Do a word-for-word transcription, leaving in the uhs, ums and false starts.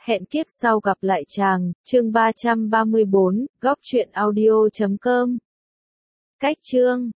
Hẹn kiếp sau gặp lại chàng, chương ba trăm ba mươi bốn, góc truyện audio chấm com. Cách chương